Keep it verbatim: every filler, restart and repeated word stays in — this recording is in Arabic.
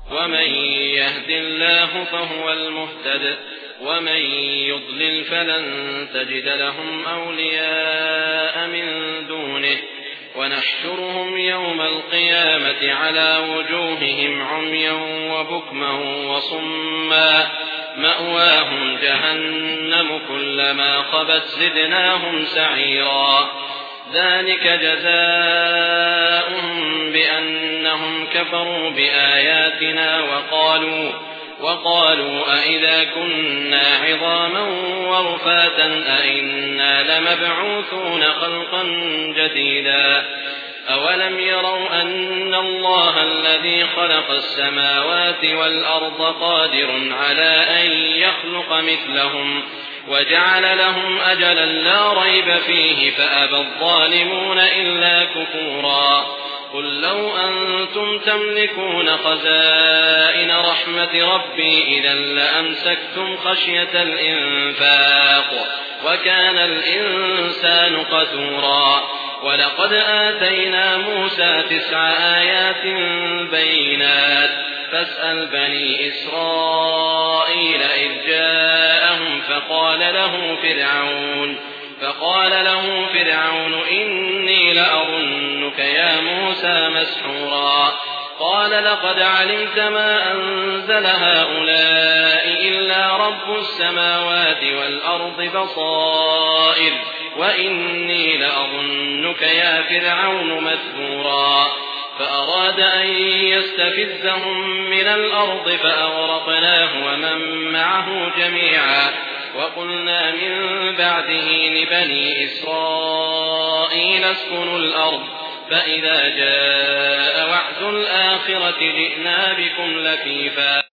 ومن يهد الله فهو المهتد ومن يضلل فلن تجد لهم أولياء من دونه ونحشرهم يوم القيامة على وجوههم عميا وبكما وصما مأواهم جهنم كلما خبت زدناهم سعيرا ذلك جزاؤهم بأنهم كفروا بآياتنا وقالوا وقالوا أئذا كنا عظاما ورفاتا أئنا لمبعوثون خلقا جديدا أولم يروا أن الله الذي خلق السماوات والأرض قادر على أن يخلق مثلهم وجعل لهم أجلا لا ريب فيه فأبى الظالمون إلا كفورا قل لو أنتم تملكون خزائن رحمة ربي إذا لأمسكتم خشية الإنفاق وكان الإنسان قتورا ولقد آتينا موسى تسع آيات بينات فاسأل بني إسرائيل إذ جاءهم فقال له فرعون فقال له فرعون إني لأظنك يا موسى مسحورا قال لقد علمت ما أنزل هؤلاء إلا رب السماوات والأرض بصائر وإني لأظنك يا فرعون مثبورا فأراد أن يستفزهم من الأرض فأغرقناه ومن معه جميعا وقلنا من بعده لبني إسرائيل اسكنوا الأرض فإذا جاء وعد الآخرة جئنا بكم لفيفا